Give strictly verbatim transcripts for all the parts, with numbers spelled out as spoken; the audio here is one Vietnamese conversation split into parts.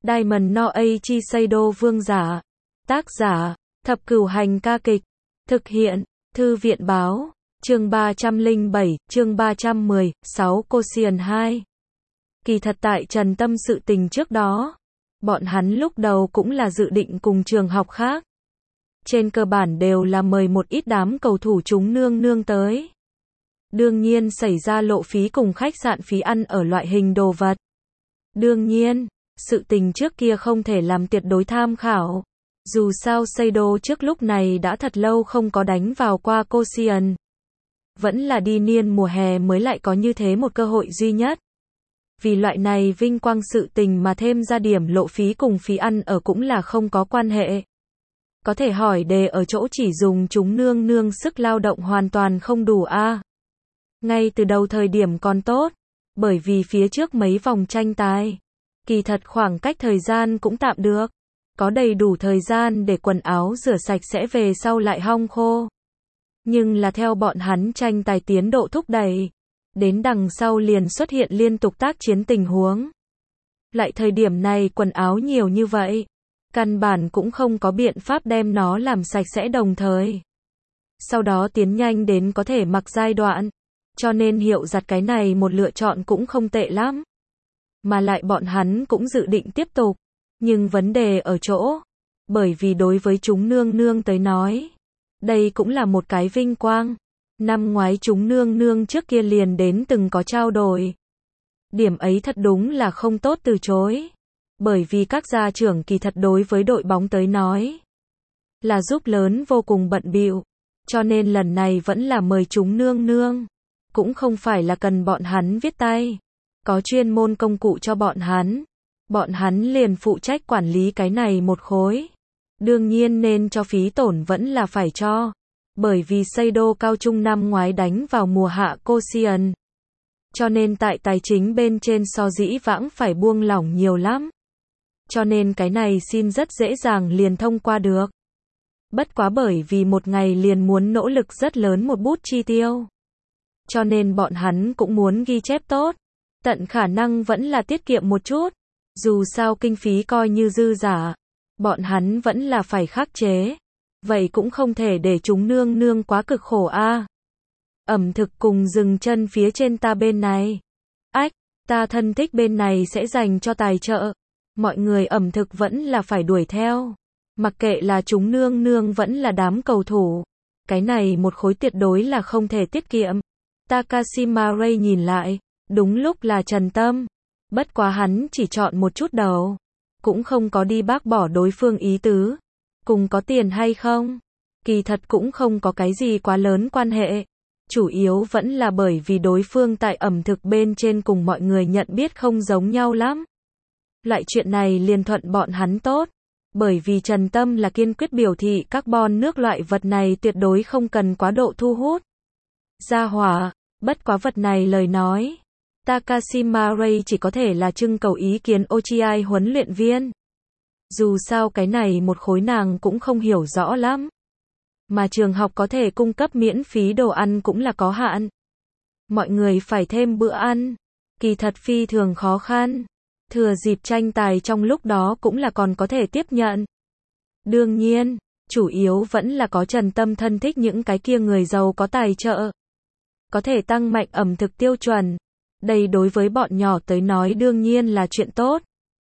Diamond no Eiichi Seido vương giả. Tác giả, Thập Cửu Hành ca kịch. Thực hiện, Thư viện báo. Chương ba trăm lẻ bảy, chương ba trăm mười, sáu Koshien hai. Kỳ thật tại Trần Tâm sự tình trước đó, bọn hắn lúc đầu cũng là dự định cùng trường học khác. Trên cơ bản đều là mời một ít đám cầu thủ chúng nương nương tới. Đương nhiên xảy ra lộ phí cùng khách sạn phí ăn ở loại hình đồ vật. Đương nhiên, sự tình trước kia không thể làm tuyệt đối tham khảo. Dù sao Seido trước lúc này đã thật lâu không có đánh vào qua Koshien. Vẫn là đi niên mùa hè mới lại có như thế một cơ hội duy nhất. Vì loại này vinh quang sự tình mà thêm ra điểm lộ phí cùng phí ăn ở cũng là không có quan hệ. Có thể hỏi đề ở chỗ chỉ dùng chúng nương nương sức lao động hoàn toàn không đủ a. À. Ngay từ đầu thời điểm còn tốt, bởi vì phía trước mấy vòng tranh tài, kỳ thật khoảng cách thời gian cũng tạm được, có đầy đủ thời gian để quần áo rửa sạch sẽ về sau lại hong khô. Nhưng là theo bọn hắn tranh tài tiến độ thúc đẩy, đến đằng sau liền xuất hiện liên tục tác chiến tình huống. Lại thời điểm này quần áo nhiều như vậy, căn bản cũng không có biện pháp đem nó làm sạch sẽ đồng thời. Sau đó tiến nhanh đến có thể mặc giai đoạn, cho nên hiệu giặt cái này một lựa chọn cũng không tệ lắm. Mà lại bọn hắn cũng dự định tiếp tục, nhưng vấn đề ở chỗ, bởi vì đối với chúng nương nương tới nói, đây cũng là một cái vinh quang. Năm ngoái chúng nương nương trước kia liền đến từng có trao đổi. Điểm ấy thật đúng là không tốt từ chối. Bởi vì các gia trưởng kỳ thật đối với đội bóng tới nói, là giúp lớn vô cùng bận bịu. Cho nên lần này vẫn là mời chúng nương nương. Cũng không phải là cần bọn hắn viết tay. Có chuyên môn công cụ cho bọn hắn. Bọn hắn liền phụ trách quản lý cái này một khối. Đương nhiên nên cho phí tổn vẫn là phải cho. Bởi vì Seido cao trung năm ngoái đánh vào mùa hạ Koshien. Cho nên tại tài chính bên trên so dĩ vãng phải buông lỏng nhiều lắm. Cho nên cái này xin rất dễ dàng liền thông qua được. Bất quá bởi vì một ngày liền muốn nỗ lực rất lớn một bút chi tiêu. Cho nên bọn hắn cũng muốn ghi chép tốt. Tận khả năng vẫn là tiết kiệm một chút. Dù sao kinh phí coi như dư giả. Bọn hắn vẫn là phải khắc chế. Vậy cũng không thể để chúng nương nương quá cực khổ a. À. Ẩm thực cùng dừng chân phía trên ta bên này. Ách, ta thân thích bên này sẽ dành cho tài trợ. Mọi người ẩm thực vẫn là phải đuổi theo. Mặc kệ là chúng nương nương vẫn là đám cầu thủ. Cái này một khối tuyệt đối là không thể tiết kiệm. Takashima Ray nhìn lại, đúng lúc là Trần Tâm. Bất quá hắn chỉ chọn một chút đầu. Cũng không có đi bác bỏ đối phương ý tứ. Cùng có tiền hay không? Kỳ thật cũng không có cái gì quá lớn quan hệ. Chủ yếu vẫn là bởi vì đối phương tại ẩm thực bên trên cùng mọi người nhận biết không giống nhau lắm. Loại chuyện này liền thuận bọn hắn tốt. Bởi vì Trần Tâm là kiên quyết biểu thị carbon nước loại vật này tuyệt đối không cần quá độ thu hút. Gia hỏa, bất quá vật này lời nói. Takashima Ray chỉ có thể là trưng cầu ý kiến Ochiai huấn luyện viên. Dù sao cái này một khối nàng cũng không hiểu rõ lắm. Mà trường học có thể cung cấp miễn phí đồ ăn cũng là có hạn. Mọi người phải thêm bữa ăn. Kỳ thật phi thường khó khăn. Thừa dịp tranh tài trong lúc đó cũng là còn có thể tiếp nhận. Đương nhiên, chủ yếu vẫn là có Trần Tâm thân thích những cái kia người giàu có tài trợ. Có thể tăng mạnh ẩm thực tiêu chuẩn. Đây đối với bọn nhỏ tới nói đương nhiên là chuyện tốt.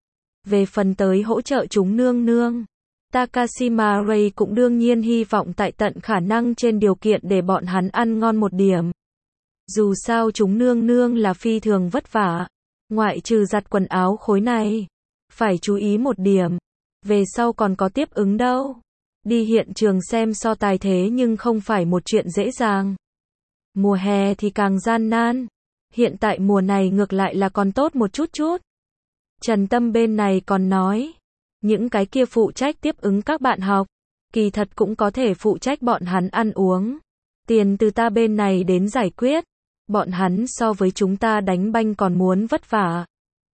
Về phần tới hỗ trợ chúng nương nương, Takashima Ray cũng đương nhiên hy vọng tại tận khả năng trên điều kiện để bọn hắn ăn ngon một điểm. Dù sao chúng nương nương là phi thường vất vả, ngoại trừ giặt quần áo khối này, phải chú ý một điểm, về sau còn có tiếp ứng đâu. Đi hiện trường xem so tài thế nhưng không phải một chuyện dễ dàng. Mùa hè thì càng gian nan, hiện tại mùa này ngược lại là còn tốt một chút chút. Trần Tâm bên này còn nói, những cái kia phụ trách tiếp ứng các bạn học, kỳ thật cũng có thể phụ trách bọn hắn ăn uống. Tiền từ ta bên này đến giải quyết, bọn hắn so với chúng ta đánh banh còn muốn vất vả.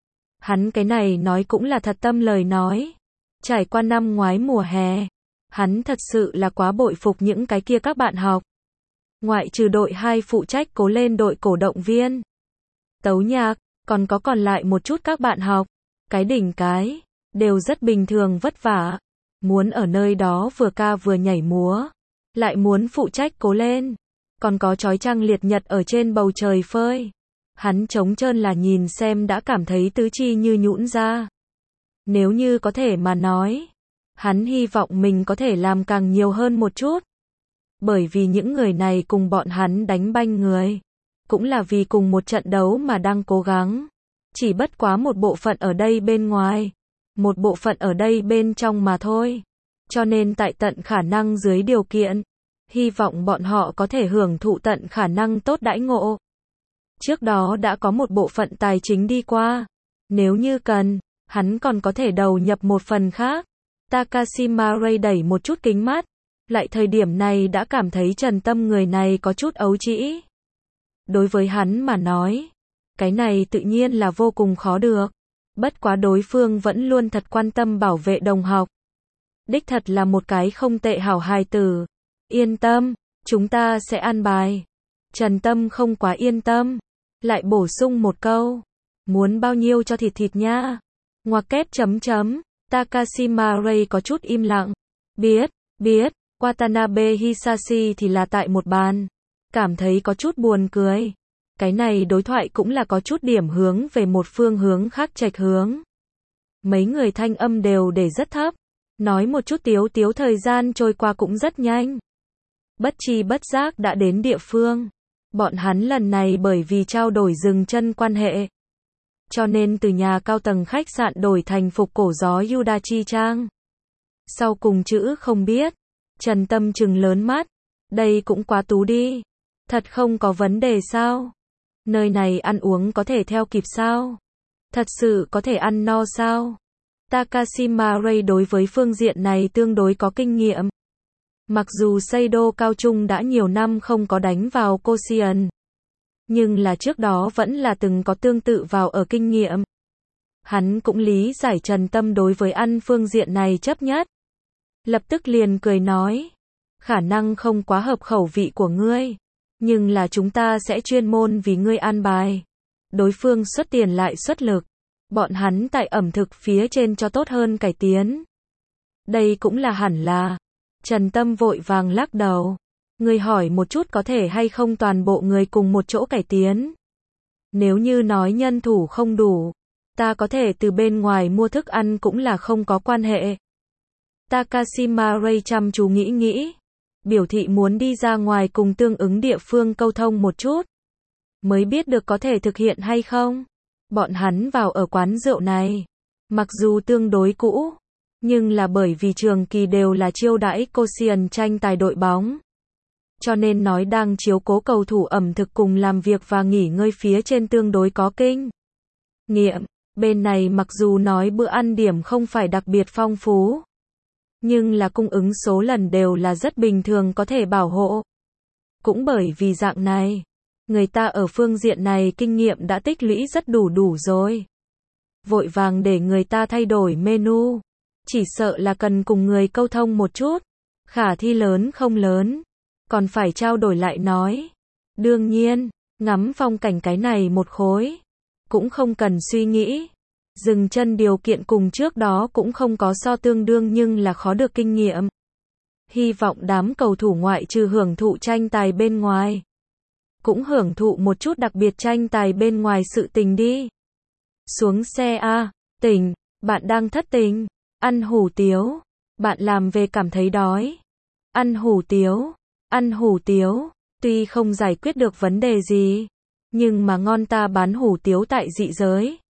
Hắn cái này nói cũng là thật tâm lời nói. Trải qua năm ngoái mùa hè, hắn thật sự là quá bội phục những cái kia các bạn học. Ngoại trừ đội hai phụ trách cố lên đội cổ động viên, tấu nhạc, còn có còn lại một chút các bạn học. Cái đỉnh cái, đều rất bình thường vất vả. Muốn ở nơi đó vừa ca vừa nhảy múa, lại muốn phụ trách cố lên, còn có chói chang liệt nhật ở trên bầu trời phơi. Hắn trống trơn là nhìn xem đã cảm thấy tứ chi như nhũn ra. Nếu như có thể mà nói, hắn hy vọng mình có thể làm càng nhiều hơn một chút. Bởi vì những người này cùng bọn hắn đánh banh người, cũng là vì cùng một trận đấu mà đang cố gắng. Chỉ bất quá một bộ phận ở đây bên ngoài, một bộ phận ở đây bên trong mà thôi. Cho nên tại tận khả năng dưới điều kiện, hy vọng bọn họ có thể hưởng thụ tận khả năng tốt đãi ngộ. Trước đó đã có một bộ phận tài chính đi qua. Nếu như cần, hắn còn có thể đầu nhập một phần khác. Takashima Ray đẩy một chút kính mắt. Lại thời điểm này đã cảm thấy Trần Tâm người này có chút ấu trĩ. Đối với hắn mà nói, cái này tự nhiên là vô cùng khó được. Bất quá đối phương vẫn luôn thật quan tâm bảo vệ đồng học. Đích thật là một cái không tệ hảo hài tử. Yên tâm, chúng ta sẽ an bài. Trần Tâm không quá yên tâm. Lại bổ sung một câu. Muốn bao nhiêu cho thịt thịt nha. Ngoặc kép chấm chấm. Takashima Ray có chút im lặng. Biết, biết. Watanabe Hisashi thì là tại một bàn. Cảm thấy có chút buồn cười. Cái này đối thoại cũng là có chút điểm hướng về một phương hướng khác chệch hướng. Mấy người thanh âm đều để rất thấp. Nói một chút tiếu tiếu thời gian trôi qua cũng rất nhanh. Bất chi bất giác đã đến địa phương. Bọn hắn lần này bởi vì trao đổi dừng chân quan hệ. Cho nên từ nhà cao tầng khách sạn đổi thành phục cổ gió Yudachi Trang. Sau cùng chữ không biết. Trần Tâm trừng lớn mắt. Đây cũng quá tú đi. Thật không có vấn đề sao? Nơi này ăn uống có thể theo kịp sao? Thật sự có thể ăn no sao? Takashima Ray đối với phương diện này tương đối có kinh nghiệm. Mặc dù Seido cao trung đã nhiều năm không có đánh vào Koshien, nhưng là trước đó vẫn là từng có tương tự vào ở kinh nghiệm. Hắn cũng lý giải Trần Tâm đối với ăn phương diện này chấp nhất. Lập tức liền cười nói, khả năng không quá hợp khẩu vị của ngươi, nhưng là chúng ta sẽ chuyên môn vì ngươi an bài. Đối phương xuất tiền lại xuất lực, bọn hắn tại ẩm thực phía trên cho tốt hơn cải tiến. Đây cũng là hẳn là. Trần Tâm vội vàng lắc đầu. Ngươi hỏi một chút có thể hay không toàn bộ người cùng một chỗ cải tiến. Nếu như nói nhân thủ không đủ, ta có thể từ bên ngoài mua thức ăn cũng là không có quan hệ. Takashima Ray chăm chú nghĩ nghĩ, biểu thị muốn đi ra ngoài cùng tương ứng địa phương câu thông một chút, mới biết được có thể thực hiện hay không. Bọn hắn vào ở quán rượu này, mặc dù tương đối cũ, nhưng là bởi vì trường kỳ đều là chiêu đãi Koshien tranh tài đội bóng. Cho nên nói đang chiếu cố cầu thủ ẩm thực cùng làm việc và nghỉ ngơi phía trên tương đối có kinh nghiệm. Bên này mặc dù nói bữa ăn điểm không phải đặc biệt phong phú, nhưng là cung ứng số lần đều là rất bình thường có thể bảo hộ. Cũng bởi vì dạng này, người ta ở phương diện này kinh nghiệm đã tích lũy rất đủ đủ rồi. Vội vàng để người ta thay đổi menu, chỉ sợ là cần cùng người câu thông một chút, khả thi lớn không lớn, còn phải trao đổi lại nói. Đương nhiên, ngắm phong cảnh cái này một khối, cũng không cần suy nghĩ. Dừng chân điều kiện cùng trước đó cũng không có so tương đương nhưng là khó được kinh nghiệm. Hy vọng đám cầu thủ ngoại trừ hưởng thụ tranh tài bên ngoài, cũng hưởng thụ một chút đặc biệt tranh tài bên ngoài sự tình đi. Xuống xe a, tỉnh, bạn đang thất tình, ăn hủ tiếu, bạn làm về cảm thấy đói. Ăn hủ tiếu, ăn hủ tiếu, tuy không giải quyết được vấn đề gì, nhưng mà ngon ta bán hủ tiếu tại dị giới.